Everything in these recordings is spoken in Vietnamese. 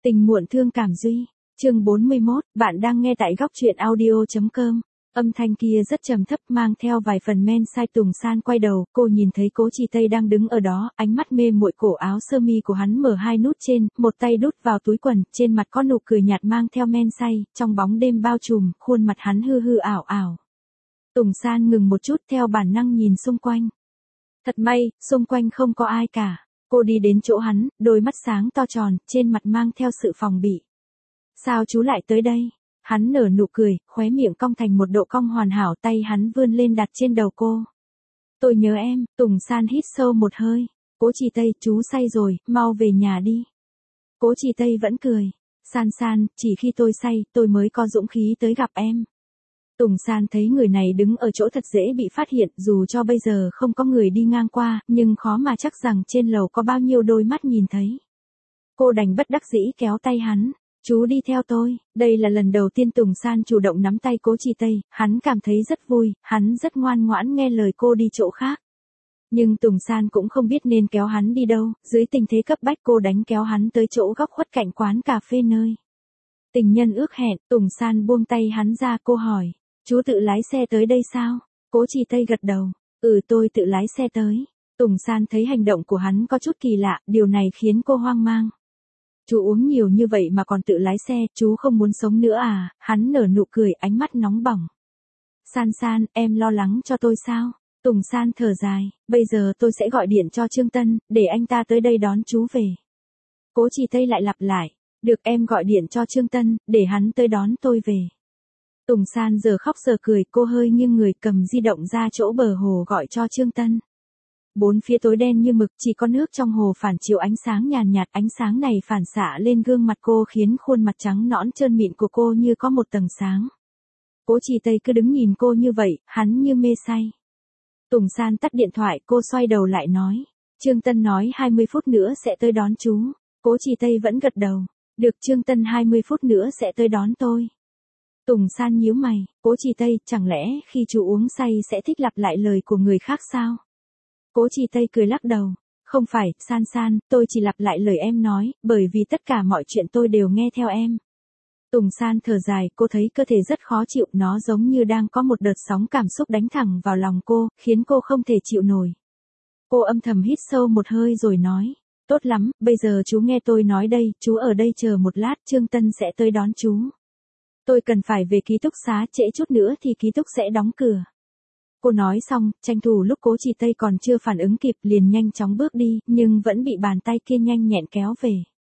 Tình muộn thương cảm duy. Chương 41, bạn đang nghe tại góc truyện audio.com. Âm thanh kia rất trầm thấp mang theo vài phần men sai. Tùng San quay đầu, cô nhìn thấy Cố Chỉ Tây đang đứng ở đó, ánh mắt mê muội. Cổ áo sơ mi của hắn mở hai nút trên, một tay đút vào túi quần, trên mặt có nụ cười nhạt mang theo men say, trong bóng đêm bao trùm, khuôn mặt hắn hư hư ảo ảo. Tùng San ngừng một chút, theo bản năng nhìn xung quanh. Thật may, xung quanh không có ai cả. Cô đi đến chỗ hắn, đôi mắt sáng to tròn, trên mặt mang theo sự phòng bị. Sao chú lại tới đây? Hắn nở nụ cười, khóe miệng cong thành một độ cong hoàn hảo, tay hắn vươn lên đặt trên đầu cô. Tôi nhớ em. Tùng San hít sâu một hơi. Cố Chỉ Tây, chú say rồi, mau về nhà đi. Cố Chỉ Tây vẫn cười. San San, chỉ khi tôi say, tôi mới có dũng khí tới gặp em. Tùng San thấy người này đứng ở chỗ thật dễ bị phát hiện, dù cho bây giờ không có người đi ngang qua, nhưng khó mà chắc rằng trên lầu có bao nhiêu đôi mắt nhìn thấy. Cô đành bất đắc dĩ kéo tay hắn. Chú đi theo tôi. Đây là lần đầu tiên Tùng San chủ động nắm tay Cố Chỉ Tây, hắn cảm thấy rất vui, hắn rất ngoan ngoãn nghe lời cô đi chỗ khác. Nhưng Tùng San cũng không biết nên kéo hắn đi đâu, dưới tình thế cấp bách cô đánh kéo hắn tới chỗ góc khuất cạnh quán cà phê nơi tình nhân ước hẹn. Tùng San buông tay hắn ra, cô hỏi, chú tự lái xe tới đây sao? Cố Chỉ Tây gật đầu, tôi tự lái xe tới. Tùng San thấy hành động của hắn có chút kỳ lạ, điều này khiến cô hoang mang. Chú uống nhiều như vậy mà còn tự lái xe, chú không muốn sống nữa à? Hắn nở nụ cười, ánh mắt nóng bỏng. San San, em lo lắng cho tôi sao? Tùng San thở dài, bây giờ tôi sẽ gọi điện cho Trương Tân, để anh ta tới đây đón chú về. Cố Chỉ Tây lại lặp lại, được, em gọi điện cho Trương Tân, để hắn tới đón tôi về. Tùng San giờ khóc giờ cười, cô hơi nghiêng người cầm di động ra chỗ bờ hồ gọi cho Trương Tân. Bốn phía tối đen như mực, chỉ có nước trong hồ phản chiếu ánh sáng nhàn nhạt, ánh sáng này phản xạ lên gương mặt cô khiến khuôn mặt trắng nõn trơn mịn của cô như có một tầng sáng. Cố Chỉ Tây cứ đứng nhìn cô như vậy, hắn như mê say. Tùng San tắt điện thoại, cô xoay đầu lại nói, Trương Tân nói 20 phút nữa sẽ tới đón chú. Cố Chỉ Tây vẫn gật đầu, được, Trương Tân 20 phút nữa sẽ tới đón tôi. Tùng San nhíu mày, Cố Chỉ Tây, chẳng lẽ khi chú uống say sẽ thích lặp lại lời của người khác sao? Cố Chỉ Tây cười lắc đầu, không phải, San San, tôi chỉ lặp lại lời em nói, bởi vì tất cả mọi chuyện tôi đều nghe theo em. Tùng San thở dài, cô thấy cơ thể rất khó chịu, nó giống như đang có một đợt sóng cảm xúc đánh thẳng vào lòng cô, khiến cô không thể chịu nổi. Cô âm thầm hít sâu một hơi rồi nói, tốt lắm, bây giờ chú nghe tôi nói đây, chú ở đây chờ một lát, Trương Tân sẽ tới đón chú. Tôi cần phải về ký túc xá, trễ chút nữa thì ký túc sẽ đóng cửa. Cô nói xong, tranh thủ lúc Cố Chỉ Tây còn chưa phản ứng kịp liền nhanh chóng bước đi, nhưng vẫn bị bàn tay kia nhanh nhẹn kéo về.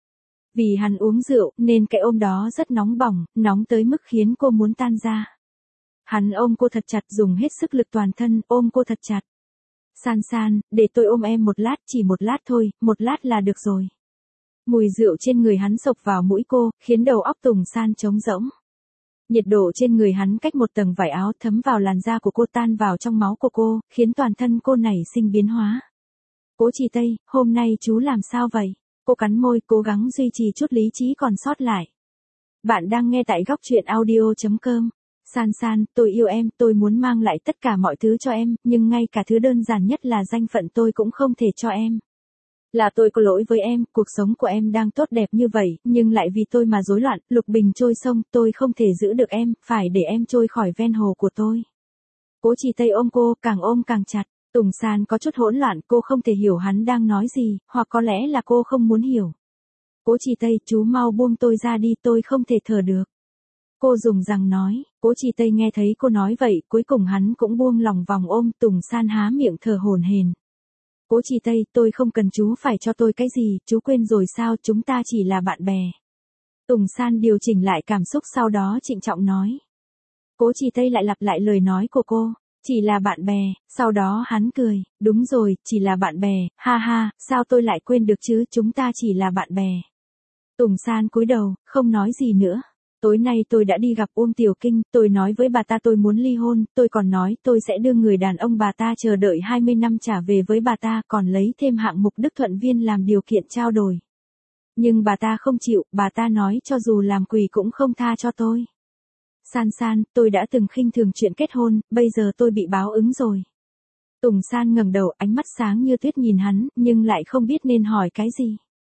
Vì hắn uống rượu, nên cái ôm đó rất nóng bỏng, nóng tới mức khiến cô muốn tan ra. Hắn ôm cô thật chặt, dùng hết sức lực toàn thân, ôm cô thật chặt. San San, để tôi ôm em một lát, chỉ một lát thôi, một lát là được rồi. Mùi rượu trên người hắn xộc vào mũi cô, khiến đầu óc Tùng San trống rỗng. Nhiệt độ trên người hắn cách một tầng vải áo thấm vào làn da của cô, tan vào trong máu của cô, khiến toàn thân cô nảy sinh biến hóa. Cố Chỉ Tây, hôm nay chú làm sao vậy? Cô cắn môi, cố gắng duy trì chút lý trí còn sót lại. Bạn đang nghe tại góc truyện audio.com. San San, tôi yêu em, tôi muốn mang lại tất cả mọi thứ cho em, nhưng ngay cả thứ đơn giản nhất là danh phận tôi cũng không thể cho em. Là tôi có lỗi với em, cuộc sống của em đang tốt đẹp như vậy, nhưng lại vì tôi mà rối loạn, lục bình trôi sông, tôi không thể giữ được em, phải để em trôi khỏi ven hồ của tôi. Cố Chỉ Tây ôm cô, càng ôm càng chặt. Tùng San có chút hỗn loạn, cô không thể hiểu hắn đang nói gì, hoặc có lẽ là cô không muốn hiểu. Cố Chỉ Tây, chú mau buông tôi ra đi, tôi không thể thở được. Cô dùng răng nói. Cố Chỉ Tây nghe thấy cô nói vậy, cuối cùng hắn cũng buông lòng vòng ôm. Tùng San há miệng thở hổn hển. Cố Chỉ Tây, tôi không cần chú phải cho tôi cái gì, chú quên rồi sao, chúng ta chỉ là bạn bè. Tùng San điều chỉnh lại cảm xúc, sau đó trịnh trọng nói. Cố Chỉ Tây lại lặp lại lời nói của cô, chỉ là bạn bè. Sau đó hắn cười, đúng rồi, chỉ là bạn bè, ha ha, sao tôi lại quên được chứ, chúng ta chỉ là bạn bè. Tùng San cúi đầu, không nói gì nữa. Tối nay tôi đã đi gặp Uông Tiểu Kinh, tôi nói với bà ta tôi muốn ly hôn, tôi còn nói tôi sẽ đưa người đàn ông bà ta chờ đợi 20 năm trả về với bà ta, còn lấy thêm hạng mục Đức Thuận Viên làm điều kiện trao đổi. Nhưng bà ta không chịu, bà ta nói cho dù làm quỷ cũng không tha cho tôi. San San, tôi đã từng khinh thường chuyện kết hôn, bây giờ tôi bị báo ứng rồi. Tùng San ngẩng đầu, ánh mắt sáng như tuyết nhìn hắn, nhưng lại không biết nên hỏi cái gì.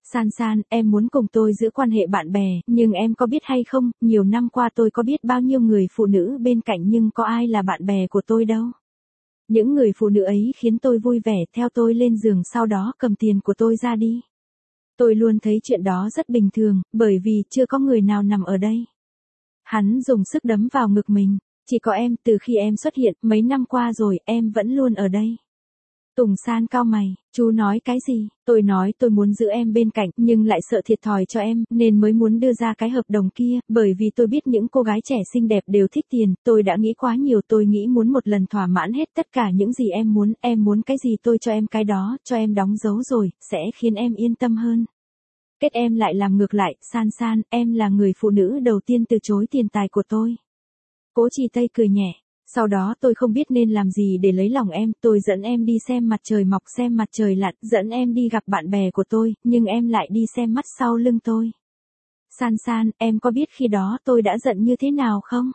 San San, em muốn cùng tôi giữ quan hệ bạn bè, nhưng em có biết hay không, nhiều năm qua tôi có biết bao nhiêu người phụ nữ bên cạnh nhưng có ai là bạn bè của tôi đâu. Những người phụ nữ ấy khiến tôi vui vẻ theo tôi lên giường sau đó cầm tiền của tôi ra đi. Tôi luôn thấy chuyện đó rất bình thường, bởi vì chưa có người nào nằm ở đây. Hắn dùng sức đấm vào ngực mình. Chỉ có em, từ khi em xuất hiện, mấy năm qua rồi, em vẫn luôn ở đây. Tùng San cau mày, chú nói cái gì? Tôi nói tôi muốn giữ em bên cạnh, nhưng lại sợ thiệt thòi cho em, nên mới muốn đưa ra cái hợp đồng kia, bởi vì tôi biết những cô gái trẻ xinh đẹp đều thích tiền, tôi đã nghĩ quá nhiều, tôi nghĩ muốn một lần thỏa mãn hết tất cả những gì em muốn cái gì tôi cho em cái đó, cho em đóng dấu rồi, sẽ khiến em yên tâm hơn. Kết em lại làm ngược lại, San San, em là người phụ nữ đầu tiên từ chối tiền tài của tôi. Cố Trì Tây cười nhẹ. Sau đó tôi không biết nên làm gì để lấy lòng em, tôi dẫn em đi xem mặt trời mọc xem mặt trời lặn, dẫn em đi gặp bạn bè của tôi, nhưng em lại đi xem mắt sau lưng tôi. San San, em có biết khi đó tôi đã giận như thế nào không?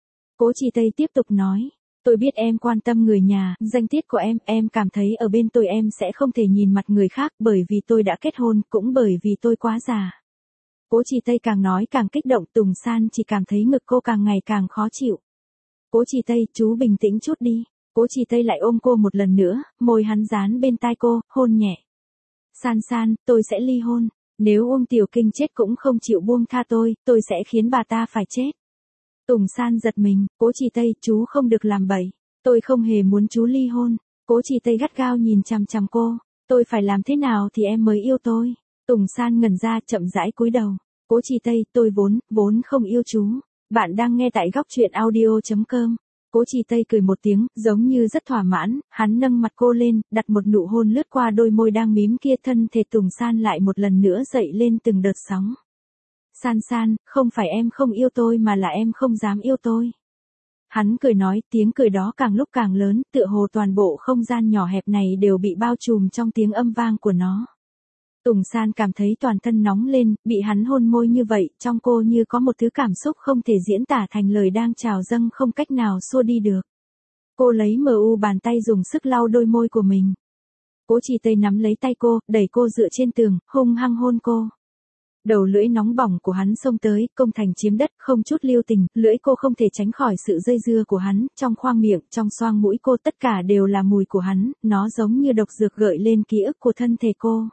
Cố Trì Tây tiếp tục nói. Tôi biết em quan tâm người nhà, danh tiết của em cảm thấy ở bên tôi em sẽ không thể nhìn mặt người khác bởi vì tôi đã kết hôn, cũng bởi vì tôi quá già. Cố Trì Tây càng nói càng kích động, Tùng San chỉ cảm thấy ngực cô càng ngày càng khó chịu. Cố Trì Tây, chú bình tĩnh chút đi. Cố Trì Tây lại ôm cô một lần nữa, môi hắn dán bên tai cô, hôn nhẹ. San San, tôi sẽ ly hôn. Nếu Uông Tiểu Kinh chết cũng không chịu buông tha tôi sẽ khiến bà ta phải chết. Tùng San giật mình, Cố Trì Tây, chú không được làm bậy. Tôi không hề muốn chú ly hôn. Cố Trì Tây gắt gao nhìn chằm chằm cô. Tôi phải làm thế nào thì em mới yêu tôi? Tùng San ngẩn ra chậm rãi cúi đầu. Cố Trì Tây, tôi vốn không yêu chú. Bạn đang nghe tại góc truyện audio.com. Cố Trì Tây cười một tiếng, giống như rất thỏa mãn, hắn nâng mặt cô lên, đặt một nụ hôn lướt qua đôi môi đang mím kia, thân thể Tùng San lại một lần nữa dậy lên từng đợt sóng. San San, không phải em không yêu tôi mà là em không dám yêu tôi. Hắn cười nói, tiếng cười đó càng lúc càng lớn, tựa hồ toàn bộ không gian nhỏ hẹp này đều bị bao trùm trong tiếng âm vang của nó. Tùng San cảm thấy toàn thân nóng lên, bị hắn hôn môi như vậy, trong cô như có một thứ cảm xúc không thể diễn tả thành lời đang trào dâng không cách nào xua đi được. Cô lấy bàn tay dùng sức lau đôi môi của mình. Cố Trì Tây nắm lấy tay cô, đẩy cô dựa trên tường, hung hăng hôn cô. Đầu lưỡi nóng bỏng của hắn xông tới, công thành chiếm đất, không chút lưu tình, lưỡi cô không thể tránh khỏi sự dây dưa của hắn, trong khoang miệng, trong xoang mũi cô tất cả đều là mùi của hắn, nó giống như độc dược gợi lên ký ức của thân thể cô.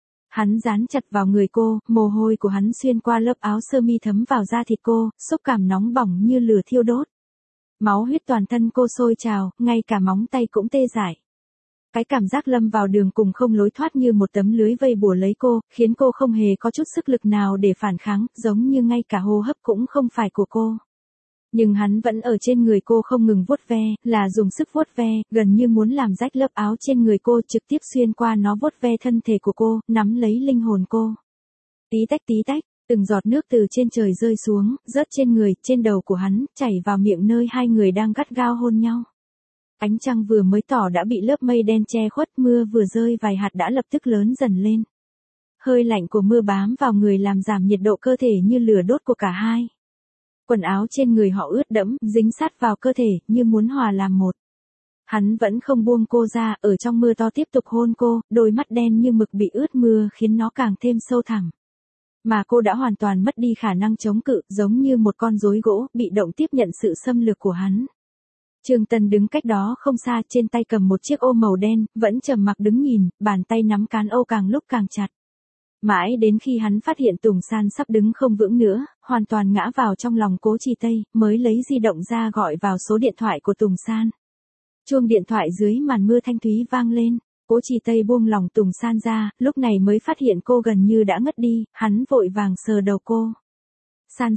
Hắn dán chặt vào người cô, mồ hôi của hắn xuyên qua lớp áo sơ mi thấm vào da thịt cô, xúc cảm nóng bỏng như lửa thiêu đốt. Máu huyết toàn thân cô sôi trào, ngay cả móng tay cũng tê dại. Cái cảm giác lâm vào đường cùng không lối thoát như một tấm lưới vây bủa lấy cô, khiến cô không hề có chút sức lực nào để phản kháng, giống như ngay cả hô hấp cũng không phải của cô. Nhưng hắn vẫn ở trên người cô không ngừng vuốt ve, là dùng sức vuốt ve, gần như muốn làm rách lớp áo trên người cô, trực tiếp xuyên qua nó vuốt ve thân thể của cô, nắm lấy linh hồn cô. Tí tách, từng giọt nước từ trên trời rơi xuống, rớt trên người, trên đầu của hắn, chảy vào miệng nơi hai người đang gắt gao hôn nhau. Ánh trăng vừa mới tỏ đã bị lớp mây đen che khuất, mưa vừa rơi vài hạt đã lập tức lớn dần lên. Hơi lạnh của mưa bám vào người làm giảm nhiệt độ cơ thể như lửa đốt của cả hai. Quần áo trên người họ ướt đẫm, dính sát vào cơ thể, như muốn hòa làm một. Hắn vẫn không buông cô ra, ở trong mưa to tiếp tục hôn cô, đôi mắt đen như mực bị ướt mưa khiến nó càng thêm sâu thẳm. Mà cô đã hoàn toàn mất đi khả năng chống cự, giống như một con rối gỗ, bị động tiếp nhận sự xâm lược của hắn. Trương Tân đứng cách đó không xa, trên tay cầm một chiếc ô màu đen, vẫn trầm mặc đứng nhìn, bàn tay nắm cán ô càng lúc càng chặt. Mãi đến khi hắn phát hiện Tùng San sắp đứng không vững nữa, hoàn toàn ngã vào trong lòng Cố Trì Tây, mới lấy di động ra gọi vào số điện thoại của Tùng San. Chuông điện thoại dưới màn mưa thanh thúy vang lên, Cố Trì Tây buông lòng Tùng San ra, lúc này mới phát hiện cô gần như đã ngất đi, hắn vội vàng sờ đầu cô. San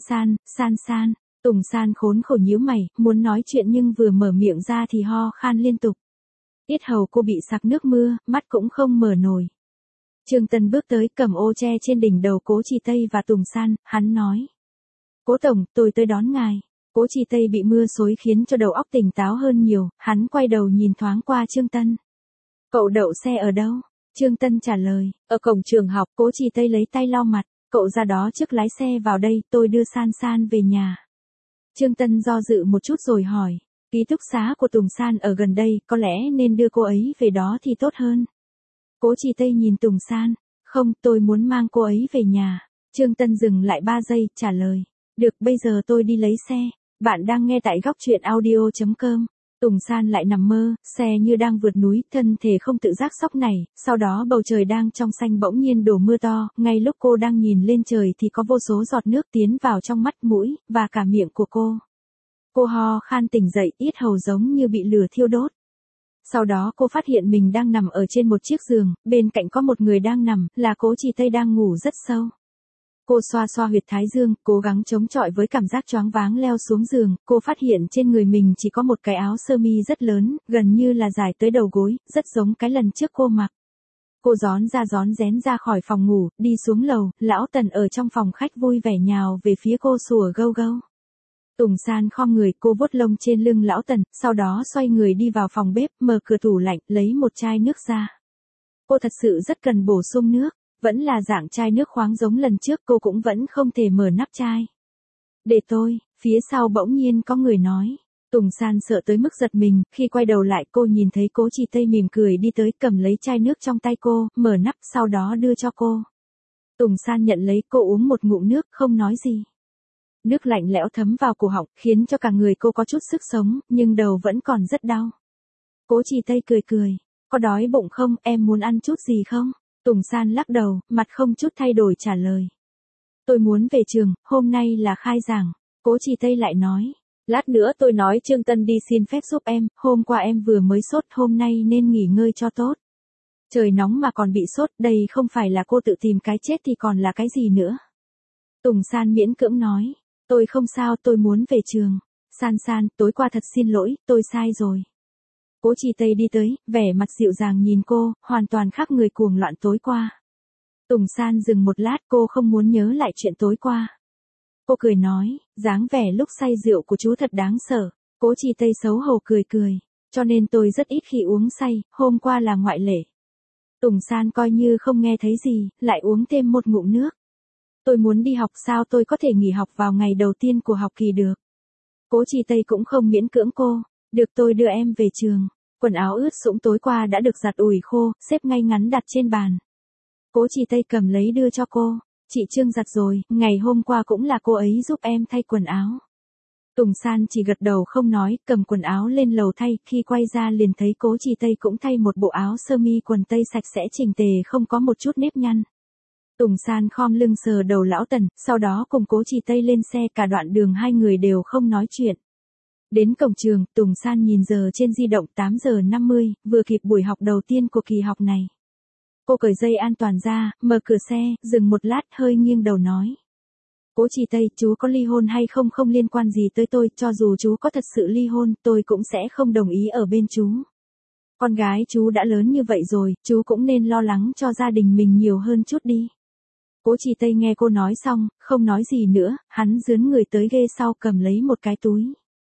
San, Tùng San khốn khổ nhíu mày, muốn nói chuyện nhưng vừa mở miệng ra thì ho khan liên tục. Yết hầu cô bị sặc nước mưa, mắt cũng không mở nổi. Trương Tân bước tới cầm ô che trên đỉnh đầu Cố Trì Tây và Tùng San, hắn nói. Cố Tổng, tôi tới đón ngài. Cố Trì Tây bị mưa xối khiến cho đầu óc tỉnh táo hơn nhiều, hắn quay đầu nhìn thoáng qua Trương Tân. Cậu đậu xe ở đâu? Trương Tân trả lời, ở cổng trường học. Cố Trì Tây lấy tay lau mặt, cậu ra đó trước lái xe vào đây, tôi đưa San San về nhà. Trương Tân do dự một chút rồi hỏi, ký túc xá của Tùng San ở gần đây, có lẽ nên đưa cô ấy về đó thì tốt hơn. Cố Trì Tây nhìn Tùng San, Không, tôi muốn mang cô ấy về nhà. Trương Tân dừng lại 3 giây, trả lời. Được, bây giờ tôi đi lấy xe. Bạn đang nghe tại góc truyện audio.com. Tùng San lại nằm mơ, xe như đang vượt núi, thân thể không tự giác sóc này, sau đó bầu trời đang trong xanh bỗng nhiên đổ mưa to, ngay lúc cô đang nhìn lên trời thì có vô số giọt nước tiến vào trong mắt mũi, và cả miệng của cô. Cô ho khan tỉnh dậy, yết hầu giống như bị lửa thiêu đốt. Sau đó cô phát hiện mình đang nằm ở trên một chiếc giường, bên cạnh có một người đang nằm, là Cố Trì Tây đang ngủ rất sâu. Cô xoa xoa huyệt thái dương, cố gắng chống chọi với cảm giác choáng váng leo xuống giường, cô phát hiện trên người mình chỉ có một cái áo sơ mi rất lớn, gần như là dài tới đầu gối, rất giống cái lần trước cô mặc. Cô rón rén ra khỏi phòng ngủ, đi xuống lầu, lão Tần ở trong phòng khách vui vẻ nhào về phía cô sủa gâu gâu. Tùng San khom người, cô vuốt lông trên lưng lão Tần, sau đó xoay người đi vào phòng bếp, mở cửa tủ lạnh, lấy một chai nước ra. Cô thật sự rất cần bổ sung nước, vẫn là dạng chai nước khoáng giống lần trước, cô cũng vẫn không thể mở nắp chai. Để tôi, phía sau bỗng nhiên có người nói. Tùng San sợ tới mức giật mình, khi quay đầu lại cô nhìn thấy Cố Trì Tây mỉm cười đi tới, cầm lấy chai nước trong tay cô, mở nắp, sau đó đưa cho cô. Tùng San nhận lấy, cô uống một ngụm nước, không nói gì. Nước lạnh lẽo thấm vào cổ họng, khiến cho cả người cô có chút sức sống, nhưng đầu vẫn còn rất đau. Cố Trì Tây cười. Có đói bụng không, em muốn ăn chút gì không? Tùng San lắc đầu, mặt không chút thay đổi trả lời. Tôi muốn về trường, hôm nay là khai giảng. Cố Trì Tây lại nói. Lát nữa tôi nói Trương Tân đi xin phép giúp em, hôm qua em vừa mới sốt, hôm nay nên nghỉ ngơi cho tốt. Trời nóng mà còn bị sốt, đây không phải là cô tự tìm cái chết thì còn là cái gì nữa. Tùng San miễn cưỡng nói. Tôi không sao, tôi muốn về trường. San, tối qua thật xin lỗi, tôi sai rồi. Cố Trì Tây đi tới, vẻ mặt dịu dàng nhìn cô, hoàn toàn khác người cuồng loạn tối qua. Tùng San dừng một lát, cô không muốn nhớ lại chuyện tối qua. Cô cười nói, dáng vẻ lúc say rượu của chú thật đáng sợ. Cố Trì Tây xấu hổ cười. Cho nên tôi rất ít khi uống say, hôm qua là ngoại lệ. Tùng San coi như không nghe thấy gì, lại uống thêm một ngụm nước. Tôi muốn đi học, sao tôi có thể nghỉ học vào ngày đầu tiên của học kỳ được. Cố Trì Tây cũng không miễn cưỡng cô. Được, tôi đưa em về trường. Quần áo ướt sũng tối qua đã được giặt ủi khô, xếp ngay ngắn đặt trên bàn. Cố Trì Tây cầm lấy đưa cho cô. Chị Trương giặt rồi, ngày hôm qua cũng là cô ấy giúp em thay quần áo. Tùng San chỉ gật đầu không nói, cầm quần áo lên lầu thay, khi quay ra liền thấy Cố Trì Tây cũng thay một bộ áo sơ mi quần tây sạch sẽ chỉnh tề, không có một chút nếp nhăn. Tùng San khom lưng sờ đầu lão Tần, sau đó cùng Cố Trì Tây lên xe, cả đoạn đường hai người đều không nói chuyện. Đến cổng trường, Tùng San nhìn giờ trên di động, 8 giờ 50, vừa kịp buổi học đầu tiên của kỳ học này. Cô cởi dây an toàn ra, mở cửa xe, dừng một lát, hơi nghiêng đầu nói. Cố Trì Tây, chú có ly hôn hay không không liên quan gì tới tôi, cho dù chú có thật sự ly hôn, tôi cũng sẽ không đồng ý ở bên chú. Con gái chú đã lớn như vậy rồi, chú cũng nên lo lắng cho gia đình mình nhiều hơn chút đi. Cố Trì Tây nghe cô nói xong, không nói gì nữa, hắn dướn người tới ghê sau cầm lấy một cái túi.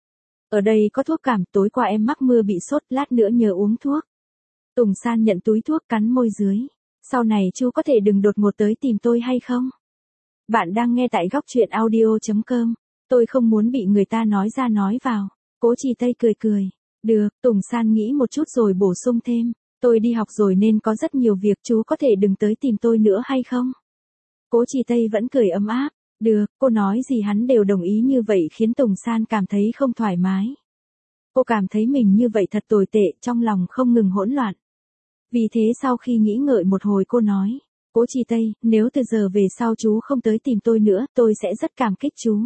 Ở đây có thuốc cảm, tối qua em mắc mưa bị sốt, lát nữa nhớ uống thuốc. Tùng San nhận túi thuốc, cắn môi dưới. Sau này chú có thể đừng đột ngột tới tìm tôi hay không? Bạn đang nghe tại góc truyện audio.com. Tôi không muốn bị người ta nói ra nói vào. Cố Trì Tây cười. Được, Tùng San nghĩ một chút rồi bổ sung thêm. Tôi đi học rồi nên có rất nhiều việc, chú có thể đừng tới tìm tôi nữa hay không? Cố Trì Tây vẫn cười ấm áp. Được, cô nói gì hắn đều đồng ý, như vậy khiến Tùng San cảm thấy không thoải mái. Cô cảm thấy mình như vậy thật tồi tệ, trong lòng không ngừng hỗn loạn. Vì thế sau khi nghĩ ngợi một hồi cô nói, Cố Trì Tây, nếu từ giờ về sau chú không tới tìm tôi nữa, tôi sẽ rất cảm kích chú.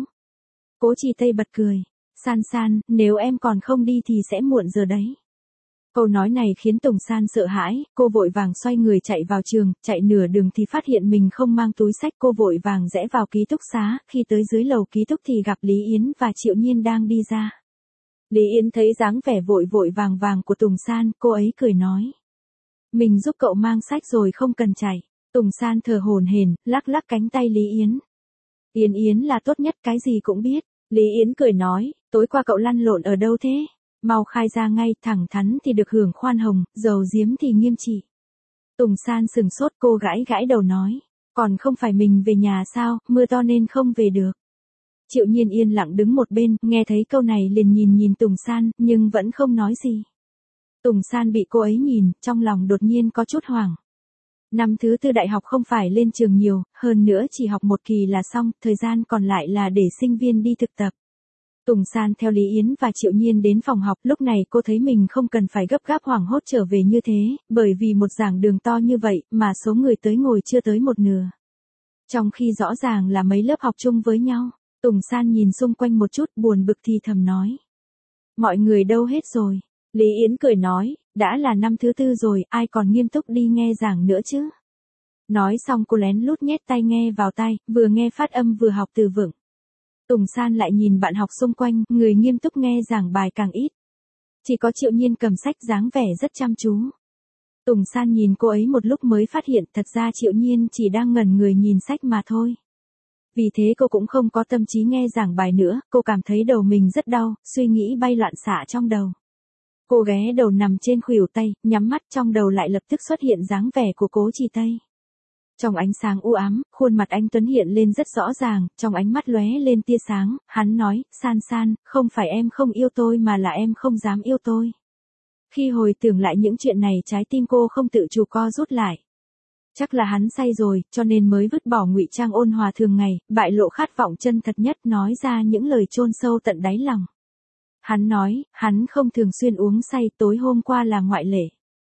Cố Trì Tây bật cười. San, nếu em còn không đi thì sẽ muộn giờ đấy. Câu nói này khiến Tùng San sợ hãi, cô vội vàng xoay người chạy vào trường, chạy nửa đường thì phát hiện mình không mang túi xách, cô vội vàng rẽ vào ký túc xá, khi tới dưới lầu ký túc thì gặp Lý Yến và Triệu Nhiên đang đi ra. Lý Yến thấy dáng vẻ vội vàng của Tùng San, cô ấy cười nói. Mình giúp cậu mang sách rồi, không cần chạy. Tùng San thở hổn hển, lắc cánh tay Lý Yến. Yến là tốt nhất, cái gì cũng biết. Lý Yến cười nói, tối qua cậu lăn lộn ở đâu thế? Mau khai ra ngay, thẳng thắn thì được hưởng khoan hồng, dầu diếm thì nghiêm trị. Tùng San sừng sốt, cô gãi đầu nói. Còn không phải mình về nhà sao, mưa to nên không về được. Triệu Nhiên yên lặng đứng một bên, nghe thấy câu này liền nhìn Tùng San, nhưng vẫn không nói gì. Tùng San bị cô ấy nhìn, trong lòng đột nhiên có chút hoảng. Năm thứ tư đại học không phải lên trường nhiều, hơn nữa chỉ học một kỳ là xong, thời gian còn lại là để sinh viên đi thực tập. Tùng San theo Lý Yến và Triệu Nhiên đến phòng học, lúc này cô thấy mình không cần phải gấp gáp hoảng hốt trở về như thế, bởi vì một giảng đường to như vậy mà số người tới ngồi chưa tới một nửa. Trong khi rõ ràng là mấy lớp học chung với nhau, Tùng San nhìn xung quanh một chút buồn bực thì thầm nói. Mọi người đâu hết rồi? Lý Yến cười nói, đã là năm thứ tư rồi, ai còn nghiêm túc đi nghe giảng nữa chứ? Nói xong cô lén lút nhét tai nghe vào tai, vừa nghe phát âm vừa học từ vựng. Tùng San lại nhìn bạn học xung quanh, người nghiêm túc nghe giảng bài càng ít. Chỉ có Triệu Nhiên cầm sách dáng vẻ rất chăm chú. Tùng San nhìn cô ấy một lúc mới phát hiện thật ra Triệu Nhiên chỉ đang ngẩn người nhìn sách mà thôi. Vì thế cô cũng không có tâm trí nghe giảng bài nữa, cô cảm thấy đầu mình rất đau, suy nghĩ bay loạn xạ trong đầu. Cô ghé đầu nằm trên khuỷu tay, nhắm mắt, trong đầu lại lập tức xuất hiện dáng vẻ của Cố Trì Tây. Trong ánh sáng u ám, khuôn mặt anh Tuấn hiện lên rất rõ ràng, trong ánh mắt lóe lên tia sáng, hắn nói, San San, không phải em không yêu tôi mà là em không dám yêu tôi. Khi hồi tưởng lại những chuyện này trái tim cô không tự chủ co rút lại. Chắc là hắn say rồi, cho nên mới vứt bỏ ngụy trang ôn hòa thường ngày, bại lộ khát vọng chân thật nhất, nói ra những lời chôn sâu tận đáy lòng. Hắn nói, hắn không thường xuyên uống say, tối hôm qua là ngoại lệ.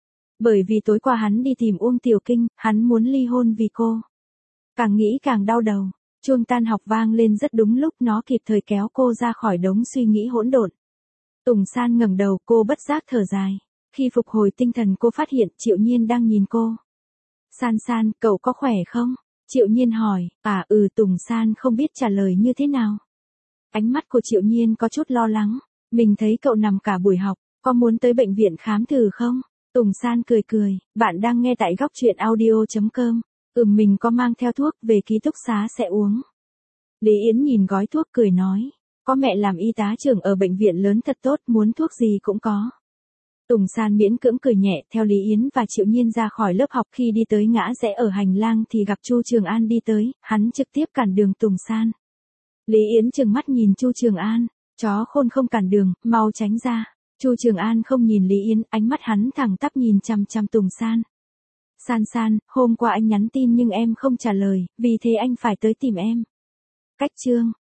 Bởi vì tối qua hắn đi tìm Uông Tiểu Kinh, hắn muốn ly hôn vì cô. Càng nghĩ càng đau đầu, chuông tan học vang lên rất đúng lúc, nó kịp thời kéo cô ra khỏi đống suy nghĩ hỗn độn. Tùng San ngẩng đầu, cô bất giác thở dài. Khi phục hồi tinh thần cô phát hiện Triệu Nhiên đang nhìn cô. San San, cậu có khỏe không? Triệu Nhiên hỏi, Tùng San không biết trả lời như thế nào. Ánh mắt của Triệu Nhiên có chút lo lắng. Mình thấy cậu nằm cả buổi học, có muốn tới bệnh viện khám thử không? Tùng San cười cười, bạn đang nghe tại góc truyện audio.com. Mình có mang theo thuốc, về ký túc xá sẽ uống. Lý Yến nhìn gói thuốc cười nói, có mẹ làm y tá trưởng ở bệnh viện lớn thật tốt, muốn thuốc gì cũng có. Tùng San miễn cưỡng cười nhẹ, theo Lý Yến và Triệu Nhiên ra khỏi lớp học, khi đi tới ngã rẽ ở hành lang thì gặp Chu Trường An đi tới, hắn trực tiếp cản đường Tùng San. Lý Yến trừng mắt nhìn Chu Trường An, chó khôn không cản đường, mau tránh ra. Chu Trường An không nhìn Lý Yến, ánh mắt hắn thẳng tắp nhìn chằm chằm Tùng San. San San, hôm qua anh nhắn tin nhưng em không trả lời, vì thế anh phải tới tìm em. Cách chương